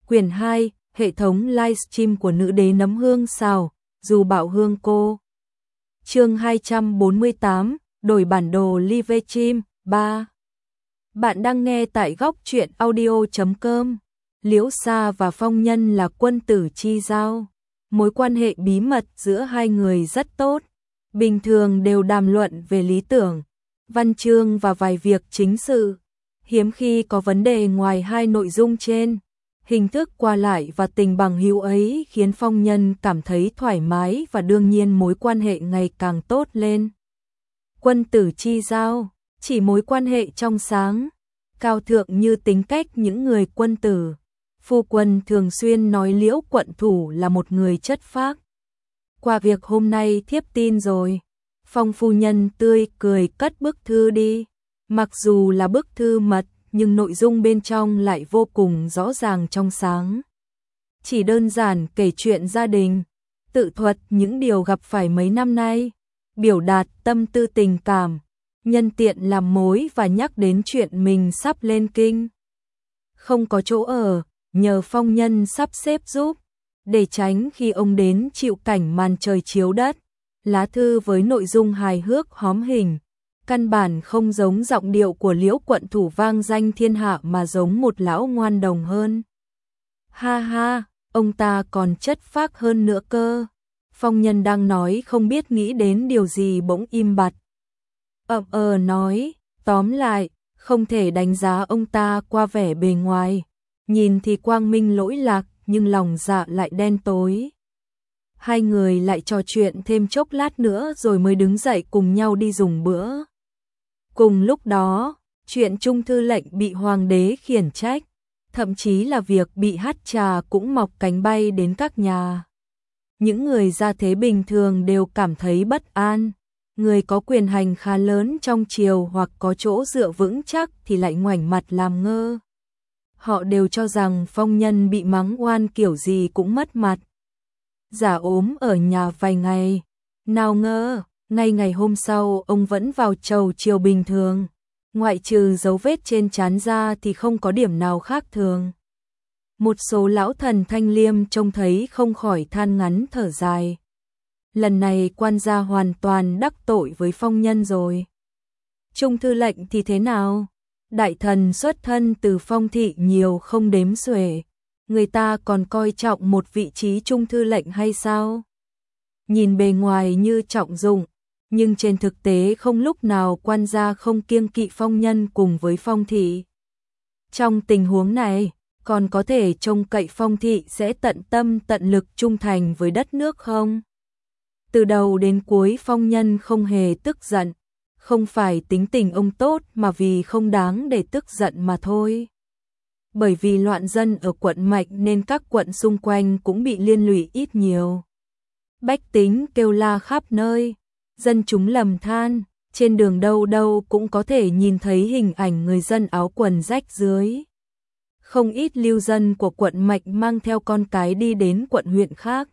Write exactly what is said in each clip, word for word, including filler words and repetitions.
Quyển hai, hệ thống livestream của nữ đế nấm hương xào, dù bảo hương cô. Chương hai trăm bốn mươi tám, đổi bản đồ livestream, ba. Bạn đang nghe tại góc truyện audio chấm com. Liễu Sa và Phong Nhân là quân tử chi giao. Mối quan hệ bí mật giữa hai người rất tốt. Bình thường đều đàm luận về lý tưởng, văn chương và vài việc chính sự. Hiếm khi có vấn đề ngoài hai nội dung trên. Hình thức qua lại và tình bằng hữu ấy khiến Phong Nhân cảm thấy thoải mái và đương nhiên mối quan hệ ngày càng tốt lên. Quân tử chi giao, chỉ mối quan hệ trong sáng, cao thượng như tính cách những người quân tử. Phu quân thường xuyên nói Liễu quận thủ là một người chất phác. Qua việc hôm nay thiếp tin rồi, Phong phu nhân tươi cười cất bức thư đi. Mặc dù là bức thư mật, nhưng nội dung bên trong lại vô cùng rõ ràng trong sáng. Chỉ đơn giản kể chuyện gia đình, tự thuật những điều gặp phải mấy năm nay, biểu đạt tâm tư tình cảm, nhân tiện làm mối và nhắc đến chuyện mình sắp lên kinh. Không có chỗ ở, nhờ Phong Nhân sắp xếp giúp, để tránh khi ông đến chịu cảnh màn trời chiếu đất. Lá thư với nội dung hài hước hóm hình, căn bản không giống giọng điệu của Liễu quận thủ vang danh thiên hạ mà giống một lão ngoan đồng hơn. Ha ha, ông ta còn chất phác hơn nữa cơ. Phong Nhân đang nói không biết nghĩ đến điều gì bỗng im bặt. Ậm ờ nói, tóm lại, không thể đánh giá ông ta qua vẻ bề ngoài. Nhìn thì quang minh lỗi lạc, nhưng lòng dạ lại đen tối. Hai người lại trò chuyện thêm chốc lát nữa rồi mới đứng dậy cùng nhau đi dùng bữa. Cùng lúc đó, chuyện Trung thư lệnh bị hoàng đế khiển trách, thậm chí là việc bị hắt trà cũng mọc cánh bay đến các nhà. Những người gia thế bình thường đều cảm thấy bất an. Người có quyền hành khá lớn trong triều hoặc có chỗ dựa vững chắc thì lại ngoảnh mặt làm ngơ. Họ đều cho rằng Phong Nhân bị mắng oan kiểu gì cũng mất mặt. Giả ốm ở nhà vài ngày, nào ngờ, ngay ngày hôm sau ông vẫn vào chầu chiều bình thường. Ngoại trừ dấu vết trên trán ra thì không có điểm nào khác thường. Một số lão thần thanh liêm trông thấy không khỏi than ngắn thở dài. Lần này quan gia hoàn toàn đắc tội với Phong Nhân rồi. Trung thư lệnh thì thế nào? Đại thần xuất thân từ Phong thị nhiều không đếm xuể. Người ta còn coi trọng một vị trí trung thư lệnh hay sao? Nhìn bề ngoài như trọng dụng, nhưng trên thực tế không lúc nào quan gia không kiêng kỵ Phong Nhân cùng với Phong thị. Trong tình huống này, còn có thể trông cậy Phong thị sẽ tận tâm tận lực trung thành với đất nước không? Từ đầu đến cuối Phong Nhân không hề tức giận, không phải tính tình ông tốt mà vì không đáng để tức giận mà thôi. Bởi vì loạn dân ở quận Mạch nên các quận xung quanh cũng bị liên lụy ít nhiều. Bách tính kêu la khắp nơi, dân chúng lầm than, trên đường đâu đâu cũng có thể nhìn thấy hình ảnh người dân áo quần rách rưới. Không ít lưu dân của quận Mạch mang theo con cái đi đến quận huyện khác,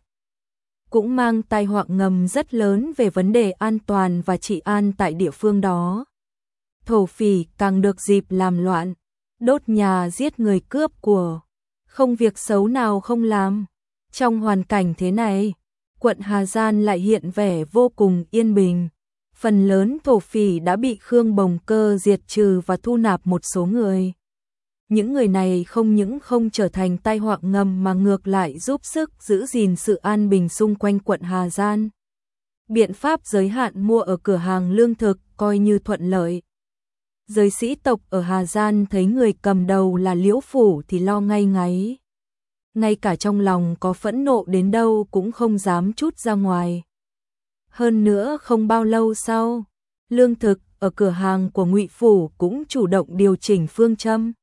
cũng mang tai họa ngầm rất lớn về vấn đề an toàn và trị an tại địa phương đó. Thổ phỉ càng được dịp làm loạn, đốt nhà giết người cướp của, không việc xấu nào không làm. Trong hoàn cảnh thế này, quận Hà Giang lại hiện vẻ vô cùng yên bình. Phần lớn thổ phỉ đã bị Khương Bồng Cơ diệt trừ và thu nạp một số người. Những người này không những không trở thành tai họa ngầm mà ngược lại giúp sức giữ gìn sự an bình xung quanh quận Hà Giang. Biện pháp giới hạn mua ở cửa hàng lương thực coi như thuận lợi. Giới sĩ tộc ở Hà Giang thấy người cầm đầu là Liễu Phủ thì lo ngay ngáy. Ngay cả trong lòng có phẫn nộ đến đâu cũng không dám trút ra ngoài. Hơn nữa không bao lâu sau, lương thực ở cửa hàng của Ngụy Phủ cũng chủ động điều chỉnh phương châm,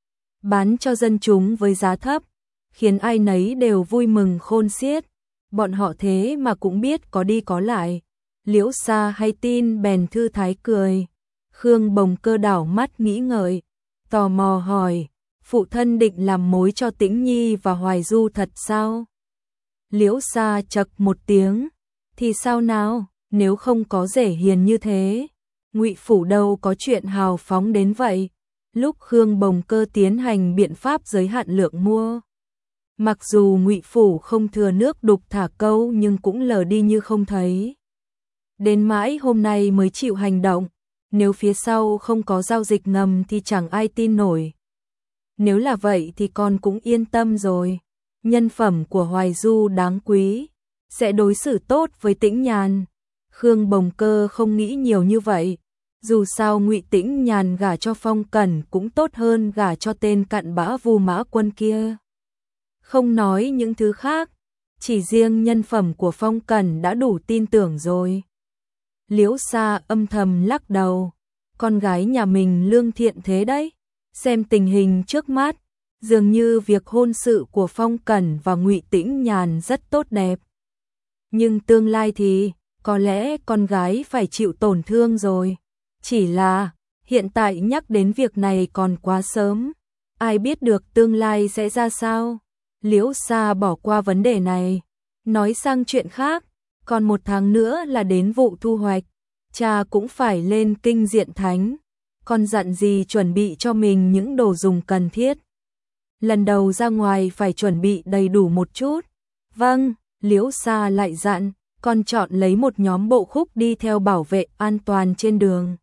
bán cho dân chúng với giá thấp, khiến ai nấy đều vui mừng khôn xiết. Bọn họ thế mà cũng biết có đi có lại. Liễu Sa hay tin bèn thư thái cười. Khương Bồng Cơ đảo mắt nghĩ ngợi, tò mò hỏi, phụ thân định làm mối cho Tĩnh Nhi và Hoài Du thật sao? Liễu Sa chậc một tiếng, thì sao nào, nếu không có rể hiền như thế, Ngụy Phủ đâu có chuyện hào phóng đến vậy. Lúc Khương Bồng Cơ tiến hành biện pháp giới hạn lượng mua Mặc dù Ngụy phủ không thừa nước đục thả câu nhưng cũng lờ đi như không thấy. Đến mãi hôm nay mới chịu hành động, nếu phía sau không có giao dịch ngầm thì chẳng ai tin nổi. Nếu là vậy thì con cũng yên tâm rồi. Nhân phẩm của Hoài Du đáng quý, sẽ đối xử tốt với Tĩnh Nhàn. Khương Bồng Cơ không nghĩ nhiều như vậy. Dù sao Ngụy Tĩnh Nhàn gả cho Phong Cẩn cũng tốt hơn gả cho tên cặn bã Vu Mã Quân kia. Không nói những thứ khác, chỉ riêng nhân phẩm của Phong Cẩn đã đủ tin tưởng rồi. Liễu Sa âm thầm lắc đầu, con gái nhà mình lương thiện thế đấy. Xem tình hình trước mắt, dường như việc hôn sự của Phong Cẩn và Ngụy Tĩnh Nhàn rất tốt đẹp. Nhưng tương lai thì, có lẽ con gái phải chịu tổn thương rồi. Chỉ là, hiện tại nhắc đến việc này còn quá sớm. Ai biết được tương lai sẽ ra sao? Liễu Sa bỏ qua vấn đề này, nói sang chuyện khác. Còn một tháng nữa là đến vụ thu hoạch, cha cũng phải lên kinh diện thánh. Con dặn gì chuẩn bị cho mình những đồ dùng cần thiết. Lần đầu ra ngoài phải chuẩn bị đầy đủ một chút. Vâng, Liễu Sa lại dặn, con chọn lấy một nhóm bộ khúc đi theo bảo vệ an toàn trên đường.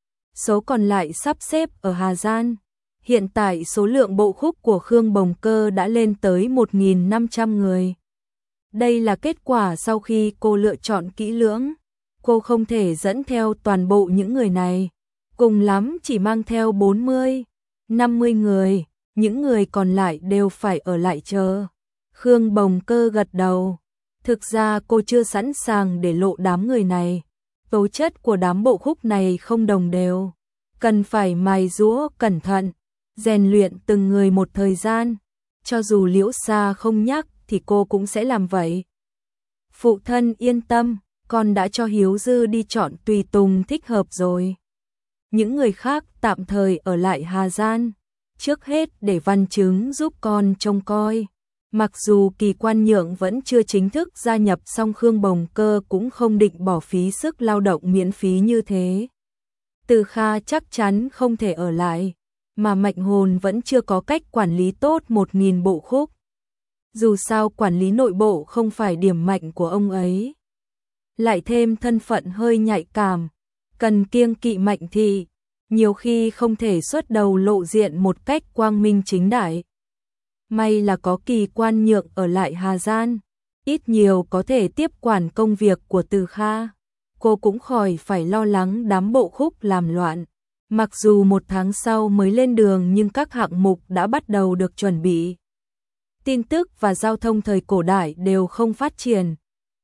Số còn lại sắp xếp ở Hà Giang. Hiện tại số lượng bộ khúc của Khương Bồng Cơ đã lên tới một nghìn năm trăm người. Đây là kết quả sau khi cô lựa chọn kỹ lưỡng. Cô không thể dẫn theo toàn bộ những người này. Cùng lắm chỉ mang theo bốn mươi, năm mươi người. Những người còn lại đều phải ở lại chờ. Khương Bồng Cơ gật đầu. Thực ra cô chưa sẵn sàng để lộ đám người này. Tố chất của đám bộ khúc này không đồng đều. Cần phải mài giũa cẩn thận, rèn luyện từng người một thời gian. Cho dù Liễu Sa không nhắc thì cô cũng sẽ làm vậy. Phụ thân yên tâm, con đã cho Hiếu Dư đi chọn tùy tùng thích hợp rồi. Những người khác tạm thời ở lại Hà Giang. Trước hết để Văn Chứng giúp con trông coi. Mặc dù Kỳ Quan Nhượng vẫn chưa chính thức gia nhập, song Khương Bồng Cơ cũng không định bỏ phí sức lao động miễn phí như thế. Từ Kha chắc chắn không thể ở lại, mà Mạnh Hồn vẫn chưa có cách quản lý tốt một nghìn bộ khúc. Dù sao quản lý nội bộ không phải điểm mạnh của ông ấy. Lại thêm thân phận hơi nhạy cảm, cần kiêng kỵ Mạnh Thị, nhiều khi không thể xuất đầu lộ diện một cách quang minh chính đại. May là có Kỳ Quan Nhượng ở lại Hà Giang, ít nhiều có thể tiếp quản công việc của Từ Kha. Cô cũng khỏi phải lo lắng đám bộ khúc làm loạn. Mặc dù một tháng sau mới lên đường nhưng các hạng mục đã bắt đầu được chuẩn bị. Tin tức và giao thông thời cổ đại đều không phát triển.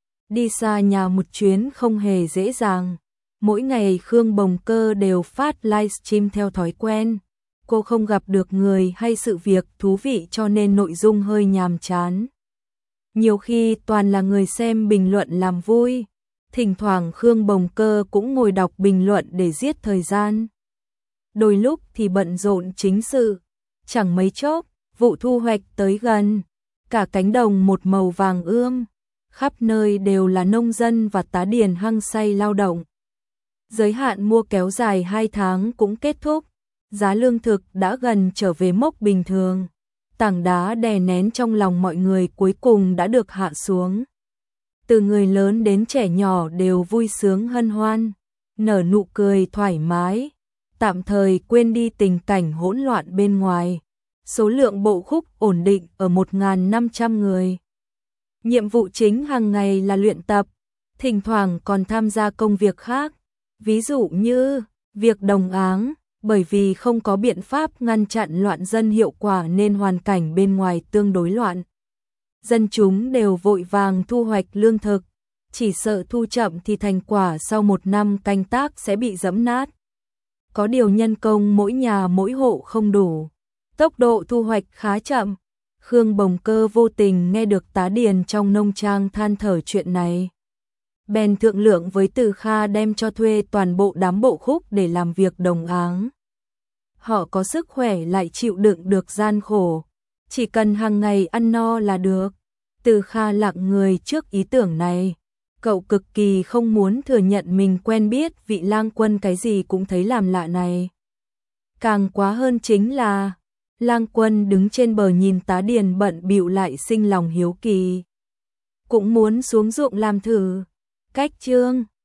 Đi xa nhà một chuyến không hề dễ dàng. Mỗi ngày Khương Bồng Cơ đều phát livestream theo thói quen. Cô không gặp được người hay sự việc thú vị cho nên nội dung hơi nhàm chán. Nhiều khi toàn là người xem bình luận làm vui. Thỉnh thoảng Khương Bồng Cơ cũng ngồi đọc bình luận để giết thời gian. Đôi lúc thì bận rộn chính sự. Chẳng mấy chốc, vụ thu hoạch tới gần. Cả cánh đồng một màu vàng ươm. Khắp nơi đều là nông dân và tá điền hăng say lao động. Giới hạn mua kéo dài hai tháng cũng kết thúc. Giá lương thực đã gần trở về mốc bình thường. Tảng đá đè nén trong lòng mọi người cuối cùng đã được hạ xuống. Từ người lớn đến trẻ nhỏ đều vui sướng hân hoan, nở nụ cười thoải mái, tạm thời quên đi tình cảnh hỗn loạn bên ngoài. Số lượng bộ khúc ổn định ở một nghìn năm trăm người. Nhiệm vụ chính hàng ngày là luyện tập, thỉnh thoảng còn tham gia công việc khác, ví dụ như việc đồng áng, bởi vì không có biện pháp ngăn chặn loạn dân hiệu quả nên hoàn cảnh bên ngoài tương đối loạn. Dân chúng đều vội vàng thu hoạch lương thực, chỉ sợ thu chậm thì thành quả sau một năm canh tác sẽ bị giẫm nát. Có điều nhân công mỗi nhà mỗi hộ không đủ, tốc độ thu hoạch khá chậm. Khương Bồng Cơ vô tình nghe được tá điền trong nông trang than thở chuyện này. Bèn thượng lượng với Từ Kha đem cho thuê toàn bộ đám bộ khúc để làm việc đồng áng. Họ có sức khỏe lại chịu đựng được gian khổ, chỉ cần hàng ngày ăn no là được. Từ Kha lặng người trước ý tưởng này. Cậu cực kỳ không muốn thừa nhận mình quen biết vị lang quân cái gì cũng thấy làm lạ này. Càng quá hơn chính là, Lang Quân đứng trên bờ nhìn tá điền bận bịu lại sinh lòng hiếu kỳ. Cũng muốn xuống ruộng làm thử. Cách Chương